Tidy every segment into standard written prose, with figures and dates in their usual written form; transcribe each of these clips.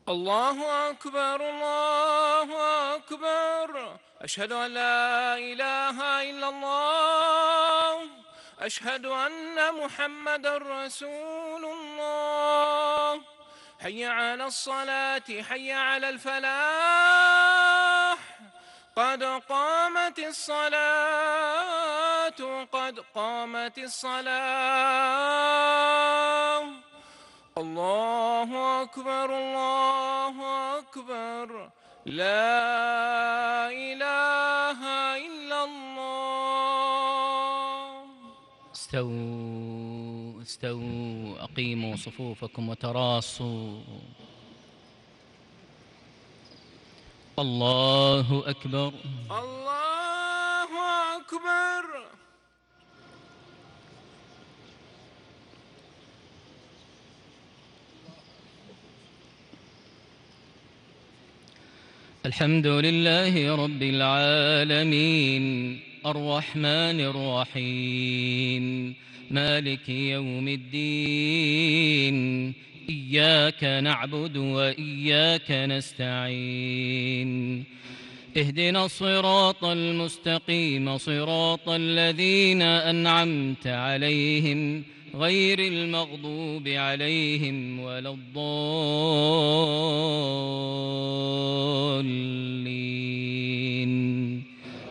الله أكبر الله أكبر. أشهد أن لا إله إلا الله. أشهد أن محمدا رسول الله. حي على الصلاة حي على الفلاح. قد قامت الصلاة قد قامت الصلاة. الله أكبر الله أكبر. لا إله إلا الله. استووا استووا، أقيموا صفوفكم وتراصوا. الله أكبر الله أكبر. الحمد لله رب العالمين، الرحمن الرحيم، مالك يوم الدين. إياك نعبد وإياك نستعين. اهدنا الصراط المستقيم، صراط الذين أنعمت عليهم، غير المغضوب عليهم ولا الضالين.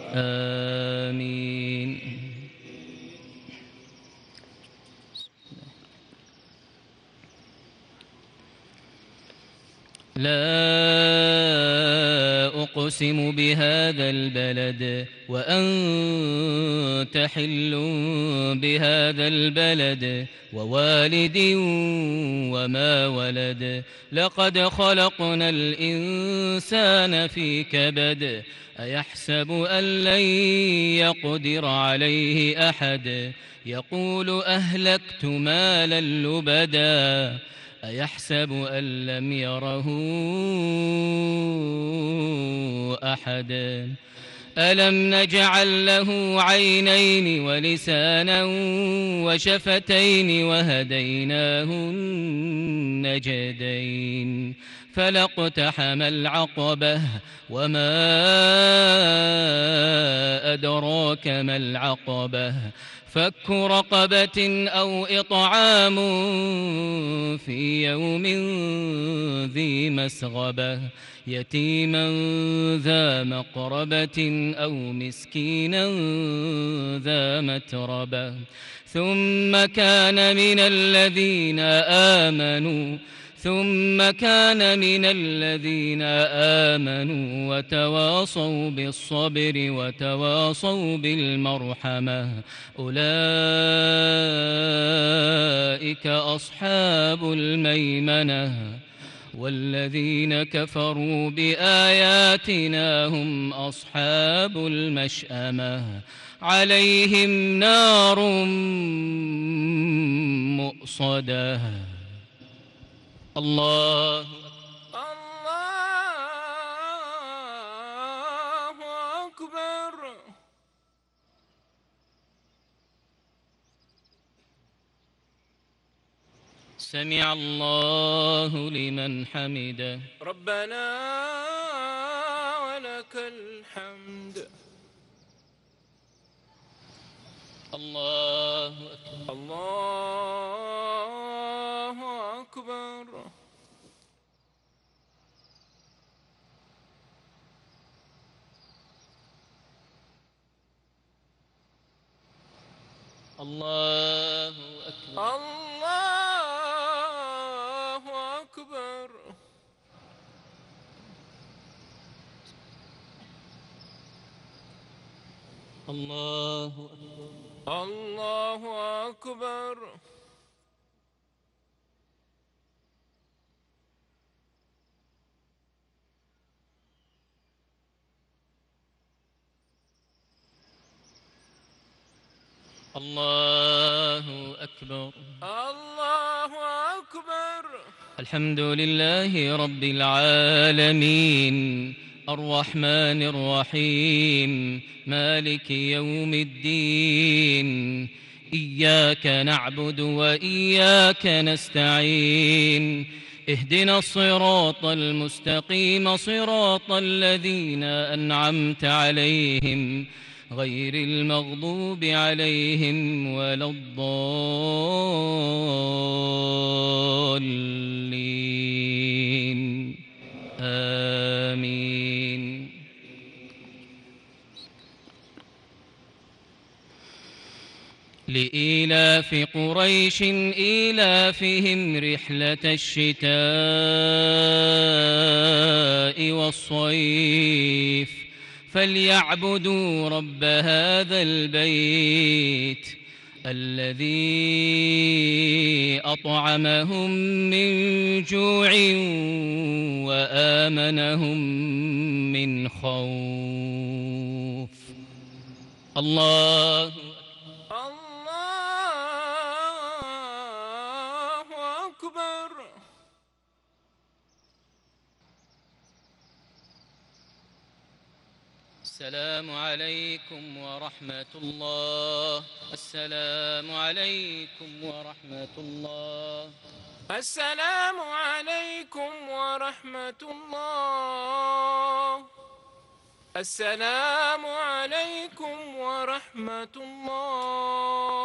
آمين. لا أقسم بهذا البلد وأنت حل بهذا البلد، ووالد وما ولد. لقد خلقنا الإنسان في كبد. أيحسب أن لن يقدر عليه أحد. يقول أهلكت مالا لبدا. أيحسب أن لم يره أحد. ألم نجعل له عينين ولسانا وشفتين وهديناه النجدين. فلاقتحم العقبة، وما أدراك ما العقبة. فك رقبة أو إطعام في يوم ذي مسغبة، يتيما ذا مقربة أو مسكينا ذا متربة. ثم كان من الذين آمنوا وتواصوا بالصبر وتواصوا بالمرحمة. أولئك أصحاب الميمنة. والذين كفروا بآياتنا هم أصحاب المشأمة. عليهم نار مؤصدة. الله أكبر. سمع الله لمن حمده. ربنا ولك الحمد. الله أكبر. الله أكبر. الله أكبر. الله أكبر. الله أكبر. الله أكبر. الله أكبر. الله أكبر. الحمد لله رب العالمين، الرحمن الرحيم، مالك يوم الدين. إياك نعبد وإياك نستعين. اهدنا الصراط المستقيم صراط الذين أنعمت عليهم غير المغضوب عليهم ولا الضالين آمين. لإيلاف قريش إيلافهم رحلة الشتاء والصيف فليعبدوا رب هذا البيت الذي أطعمهم من جوع وآمنهم من خوف. الله الله أكبر. السلام عليكم ورحمة الله. السلام عليكم ورحمة الله. السلام عليكم ورحمة الله. السلام عليكم ورحمة الله.